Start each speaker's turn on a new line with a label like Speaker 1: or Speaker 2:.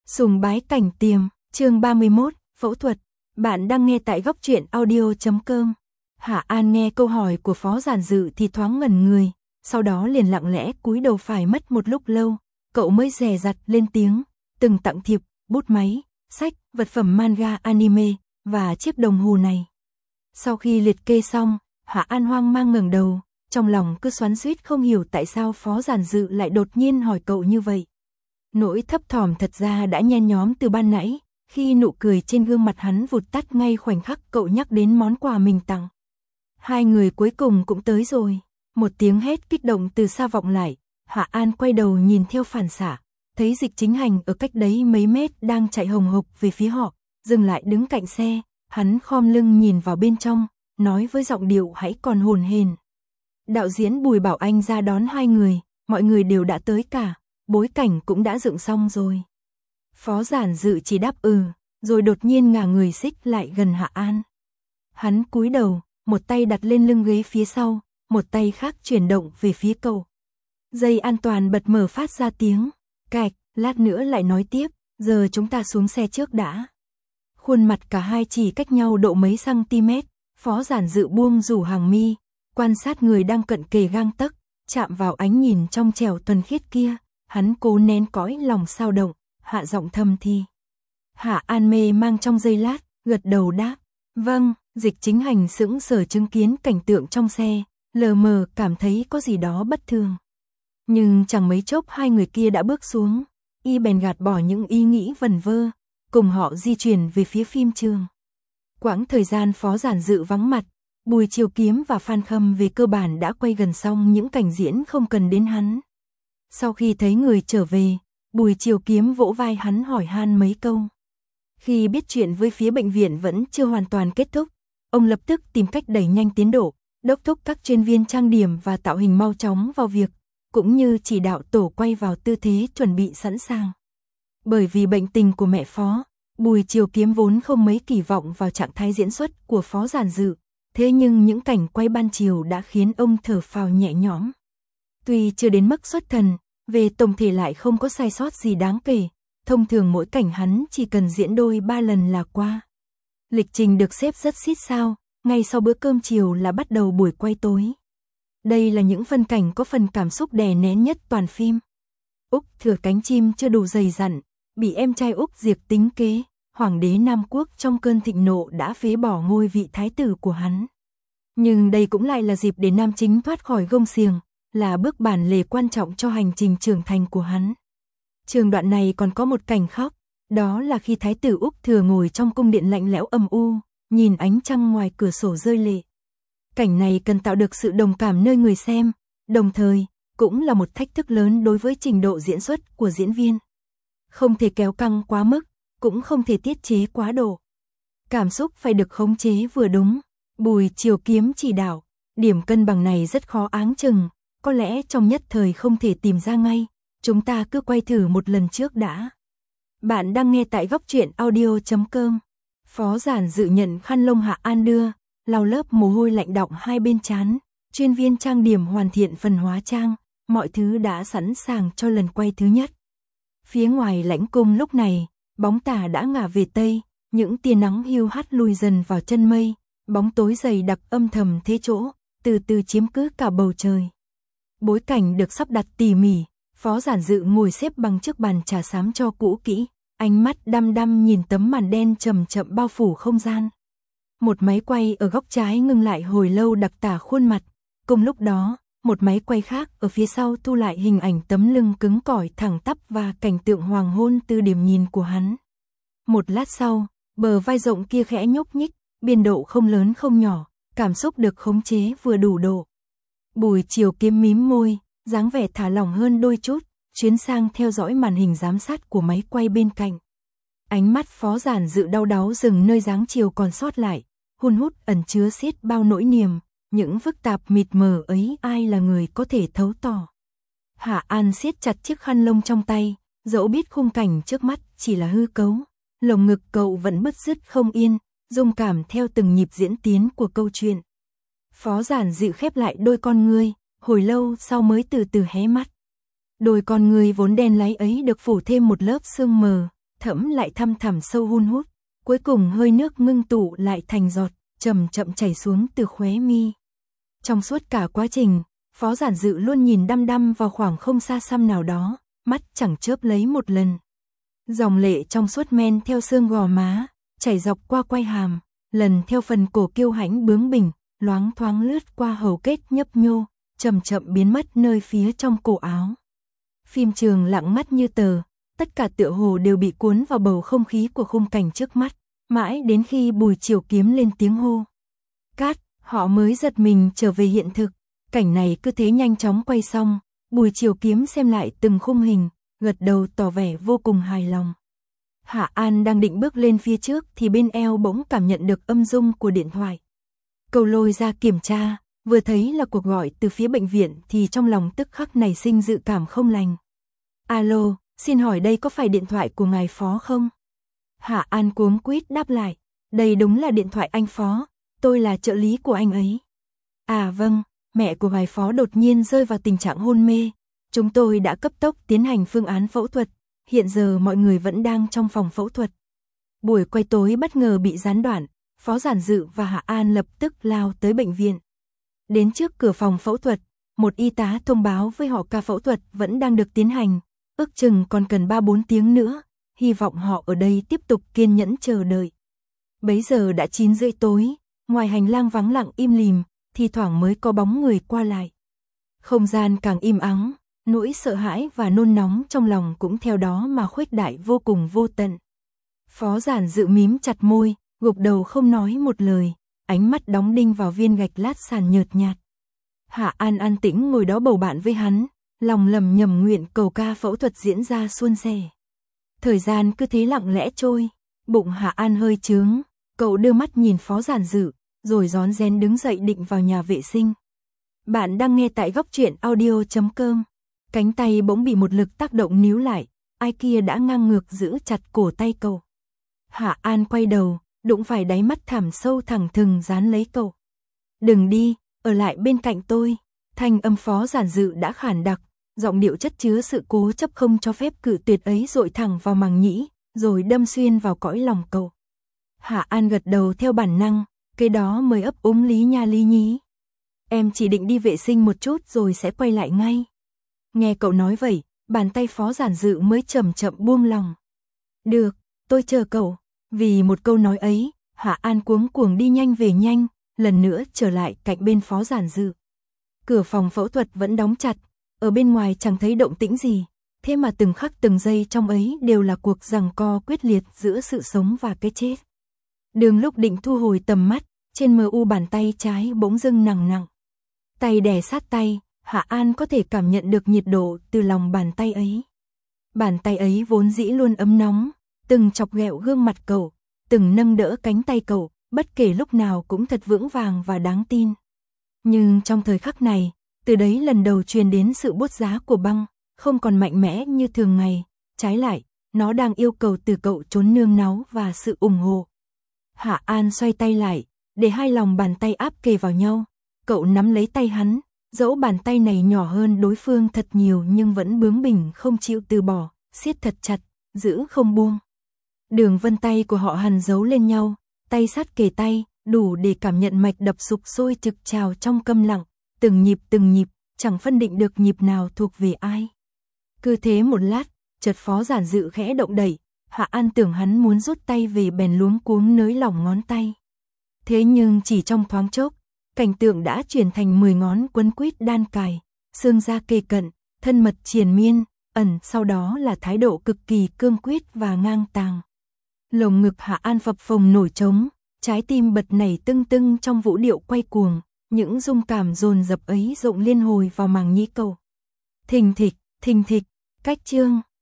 Speaker 1: Sùng bái cảnh tiềm, chương 31, phẫu thuật. Bạn đang nghe tại góc truyện audio.com. Hạ An nghe câu hỏi của Phó Giản Dự thì thoáng ngẩn người, sau đó liền lặng lẽ cúi đầu. Phải mất một lúc lâu, cậu mới dè dặt lên tiếng, từng tặng thiệp, bút máy, sách, vật phẩm manga anime và chiếc đồng hồ này. Sau khi liệt kê xong, Hạ An hoang mang ngẩng đầu, trong lòng cứ xoắn xuýt không hiểu tại sao Phó Giản Dự lại đột nhiên hỏi cậu như vậy. Nỗi thấp thỏm thật ra đã nhen nhóm từ ban nãy, khi nụ cười trên gương mặt hắn vụt tắt ngay khoảnh khắc cậu nhắc đến món quà mình tặng. Hai người cuối cùng cũng tới rồi, một tiếng hét kích động từ xa vọng lại, Hạ An quay đầu nhìn theo phản xạ, thấy Dịch Chính Hành ở cách đấy mấy mét đang chạy hồng hộc về phía họ, dừng lại đứng cạnh xe, hắn khom lưng nhìn vào bên trong, nói với giọng điệu hãy còn hồn hển. Đạo diễn Bùi bảo anh ra đón hai người, mọi người đều đã tới cả. Bối cảnh cũng đã dựng xong rồi. Phó Giản Dự chỉ đáp rồi đột nhiên ngả người xích lại gần Hạ An. Hắn cúi đầu, một tay đặt lên lưng ghế phía sau, một tay khác chuyển động về phía cậu. Dây an toàn bật mở phát ra tiếng cạch, lát nữa lại nói tiếp, giờ chúng ta xuống xe trước đã. Khuôn mặt cả hai chỉ cách nhau độ mấy cm, Phó Giản Dự buông rủ hàng mi, quan sát người đang cận kề gang tấc, chạm vào ánh nhìn trong trẻo thuần khiết kia. Hắn cố nén cõi lòng sao động, hạ giọng thầm thì. Hạ An mê mang trong giây lát, gật đầu đáp. Vâng, Dịch Chính Hành sững sờ chứng kiến cảnh tượng trong xe, lờ mờ cảm thấy có gì đó bất thường. Nhưng chẳng mấy chốc hai người kia đã bước xuống, y bèn gạt bỏ những ý nghĩ vẩn vơ, cùng họ di chuyển về phía phim trường. Quãng thời gian Phó Giản Dự vắng mặt, Bùi Chiều Kiếm và Phan Khâm về cơ bản đã quay gần xong những cảnh diễn không cần đến hắn. Sau khi thấy người trở về, Bùi Chiều Kiếm vỗ vai hắn hỏi han mấy câu. Khi biết chuyện với phía bệnh viện vẫn chưa hoàn toàn kết thúc, ông lập tức tìm cách đẩy nhanh tiến độ, đốc thúc các chuyên viên trang điểm và tạo hình mau chóng vào việc, cũng như chỉ đạo tổ quay vào tư thế chuẩn bị sẵn sàng. Bởi vì bệnh tình của mẹ Phó, Bùi Chiều Kiếm vốn không mấy kỳ vọng vào trạng thái diễn xuất của Phó Giản Dự, thế nhưng những cảnh quay ban chiều đã khiến ông thở phào nhẹ nhõm. Tuy chưa đến mức xuất thần, về tổng thể lại không có sai sót gì đáng kể, thông thường mỗi cảnh hắn chỉ cần diễn đôi 3 lần là qua. Lịch trình được xếp rất xít sao, ngay sau bữa cơm chiều là bắt đầu buổi quay tối. Đây là những phân cảnh có phần cảm xúc đè nén nhất toàn phim. Úc Thừa cánh chim chưa đủ dày dặn, bị em trai Úc Diệp tính kế, hoàng đế Nam Quốc trong cơn thịnh nộ đã phế bỏ ngôi vị thái tử của hắn. Nhưng đây cũng lại là dịp để nam chính thoát khỏi gông xiềng, là bước bản lề quan trọng cho hành trình trưởng thành của hắn. Trường đoạn này còn có một cảnh khóc, đó là khi thái tử Úc Thừa ngồi trong cung điện lạnh lẽo âm u, nhìn ánh trăng ngoài cửa sổ rơi lệ. Cảnh này cần tạo được sự đồng cảm nơi người xem, đồng thời cũng là một thách thức lớn đối với trình độ diễn xuất của diễn viên. Không thể kéo căng quá mức, cũng không thể tiết chế quá độ. Cảm xúc phải được khống chế vừa đúng. Bùi Chiều Kiếm chỉ đạo, điểm cân bằng này rất khó áng chừng. Có lẽ trong nhất thời không thể tìm ra ngay, chúng ta cứ quay thử một lần trước đã. Bạn đang nghe tại góc truyện audio.com. Phó Giản Dự nhận khăn lông Hạ An đưa, lau lớp mồ hôi lạnh đọng hai bên trán, chuyên viên trang điểm hoàn thiện phần hóa trang, mọi thứ đã sẵn sàng cho lần quay thứ nhất. Phía ngoài lãnh cung lúc này, bóng tà đã ngả về tây, những tia nắng hiu hắt lùi dần vào chân mây, bóng tối dày đặc âm thầm thế chỗ, từ từ chiếm cứ cả bầu trời. Bối cảnh được sắp đặt tỉ mỉ, Phó Giản Dự ngồi xếp bằng trước bàn trà xám cho cũ kỹ, ánh mắt đăm đăm nhìn tấm màn đen chậm chậm bao phủ không gian. Một máy quay ở góc trái ngưng lại hồi lâu đặc tả khuôn mặt, cùng lúc đó, một máy quay khác ở phía sau thu lại hình ảnh tấm lưng cứng cỏi thẳng tắp và cảnh tượng hoàng hôn từ điểm nhìn của hắn. Một lát sau, bờ vai rộng kia khẽ nhúc nhích, biên độ không lớn không nhỏ, cảm xúc được khống chế vừa đủ độ. Bùi Chiều Kiếm mím môi, dáng vẻ thả lỏng hơn đôi chút, chuyến sang theo dõi màn hình giám sát của máy quay bên cạnh. Ánh mắt Phó Giản Dự đau đáu dừng nơi dáng chiều còn sót lại, hun hút ẩn chứa xiết bao nỗi niềm, những phức tạp mịt mờ ấy ai là người có thể thấu tỏ. Hạ An siết chặt chiếc khăn lông trong tay, dẫu biết khung cảnh trước mắt chỉ là hư cấu, lồng ngực cậu vẫn bứt rứt không yên, rung cảm theo từng nhịp diễn tiến của câu chuyện. Phó Giản Dự khép lại đôi con ngươi, hồi lâu sau mới từ từ hé mắt. Đôi con ngươi vốn đen láy ấy được phủ thêm một lớp sương mờ, thẫm lại thăm thẳm sâu hun hút, cuối cùng hơi nước ngưng tụ lại thành giọt, chậm chậm chảy xuống từ khóe mi. Trong suốt cả quá trình, Phó Giản Dự luôn nhìn đăm đăm vào khoảng không xa xăm nào đó, mắt chẳng chớp lấy một lần. Dòng lệ trong suốt men theo xương gò má, chảy dọc qua quai hàm, lần theo phần cổ kiêu hãnh bướng bỉnh, loáng thoáng lướt qua hầu kết nhấp nhô, chậm chậm biến mất nơi phía trong cổ áo. Phim trường lặng mắt như tờ, tất cả tựa hồ đều bị cuốn vào bầu không khí của khung cảnh trước mắt, mãi đến khi Bùi Chiều Kiếm lên tiếng hô cát, họ mới giật mình trở về hiện thực. Cảnh này cứ thế nhanh chóng quay xong, Bùi Chiều Kiếm xem lại từng khung hình, gật đầu tỏ vẻ vô cùng hài lòng. Hạ An đang định bước lên phía trước thì bên eo bỗng cảm nhận được âm rung của điện thoại. Cậu lôi ra kiểm tra, vừa thấy là cuộc gọi từ phía bệnh viện thì trong lòng tức khắc nảy sinh dự cảm không lành. Alo, xin hỏi đây có phải điện thoại của ngài Phó không? Hạ An cuống quýt đáp lại, đây đúng là điện thoại anh Phó, tôi là trợ lý của anh ấy. À vâng, mẹ của ngài Phó đột nhiên rơi vào tình trạng hôn mê. Chúng tôi đã cấp tốc tiến hành phương án phẫu thuật, hiện giờ mọi người vẫn đang trong phòng phẫu thuật. Buổi quay tối bất ngờ bị gián đoạn, Phó Giản Dự và Hạ An lập tức lao tới bệnh viện. Đến trước cửa phòng phẫu thuật, một y tá thông báo với họ ca phẫu thuật vẫn đang được tiến hành, ước chừng còn cần 3-4 tiếng nữa, hy vọng họ ở đây tiếp tục kiên nhẫn chờ đợi. Bấy giờ đã 9:30 tối, ngoài hành lang vắng lặng im lìm, thi thoảng mới có bóng người qua lại. Không gian càng im ắng, nỗi sợ hãi và nôn nóng trong lòng cũng theo đó mà khuếch đại vô cùng vô tận. Phó Giản Dự mím chặt môi, gục đầu không nói một lời, ánh mắt đóng đinh vào viên gạch lát sàn nhợt nhạt. Hạ An an tĩnh ngồi đó bầu bạn với hắn, lòng lầm nhầm nguyện cầu ca phẫu thuật diễn ra suôn sẻ. Thời gian cứ thế lặng lẽ trôi, bụng Hạ An hơi chướng, cậu đưa mắt nhìn Phó Giản Dự, rồi rón rén đứng dậy định vào nhà vệ sinh. Bạn đang nghe tại goctruyện.audio.com. Cánh tay bỗng bị một lực tác động níu lại, ai kia đã ngang ngược giữ chặt cổ tay cậu. Hạ An quay đầu, đụng phải đáy mắt thẳm sâu thẳng thừng dán lấy cậu. Đừng đi, ở lại bên cạnh tôi. Thanh âm Phó Giản Dự đã khản đặc, giọng điệu chất chứa sự cố chấp không cho phép cự tuyệt ấy dội thẳng vào màng nhĩ, rồi đâm xuyên vào cõi lòng cậu. Hạ An gật đầu theo bản năng, cái đó mới ấp úng lý nha lý nhí. Em chỉ định đi vệ sinh một chút rồi sẽ quay lại ngay. Nghe cậu nói vậy, bàn tay Phó Giản Dự mới chậm chậm buông lòng. Được, tôi chờ cậu. Vì một câu nói ấy, Hạ An cuống cuồng đi nhanh về nhanh, lần nữa trở lại cạnh bên Phó Giản Dự. Cửa phòng phẫu thuật vẫn đóng chặt, ở bên ngoài chẳng thấy động tĩnh gì, thế mà từng khắc từng giây trong ấy đều là cuộc giằng co quyết liệt giữa sự sống và cái chết. Đường lúc định thu hồi tầm mắt, trên mờ u bàn tay trái bỗng dưng nặng nặng. Tay đè sát tay, Hạ An có thể cảm nhận được nhiệt độ từ lòng bàn tay ấy. Bàn tay ấy vốn dĩ luôn ấm nóng, từng chọc ghẹo gương mặt cậu, từng nâng đỡ cánh tay cậu, bất kể lúc nào cũng thật vững vàng và đáng tin. Nhưng trong thời khắc này, từ đấy lần đầu truyền đến sự buốt giá của băng, không còn mạnh mẽ như thường ngày, trái lại, nó đang yêu cầu từ cậu trốn nương náu và sự ủng hộ. Hạ An xoay tay lại, để hai lòng bàn tay áp kề vào nhau, cậu nắm lấy tay hắn, dẫu bàn tay này nhỏ hơn đối phương thật nhiều nhưng vẫn bướng bỉnh không chịu từ bỏ, siết thật chặt, giữ không buông. Đường vân tay của họ hằn dấu lên nhau, tay sát kề tay, đủ để cảm nhận mạch đập sục sôi trực trào trong câm lặng, từng nhịp, chẳng phân định được nhịp nào thuộc về ai. Cứ thế một lát, chợt Phó Giản Dự khẽ động đẩy, Hạ An tưởng hắn muốn rút tay về bèn luống cuống nới lỏng ngón tay. Thế nhưng chỉ trong thoáng chốc, cảnh tượng đã chuyển thành 10 ngón quấn quýt đan cài, xương da kề cận, thân mật triền miên, ẩn sau đó là thái độ cực kỳ cương quyết và ngang tàng. Lồng ngực Hạ An phập phồng nổi trống, trái tim bật nảy tưng tưng trong vũ điệu quay cuồng, những rung cảm dồn dập ấy rộng liên hồi vào màng nhĩ cậu. Thình thịch, cách chương.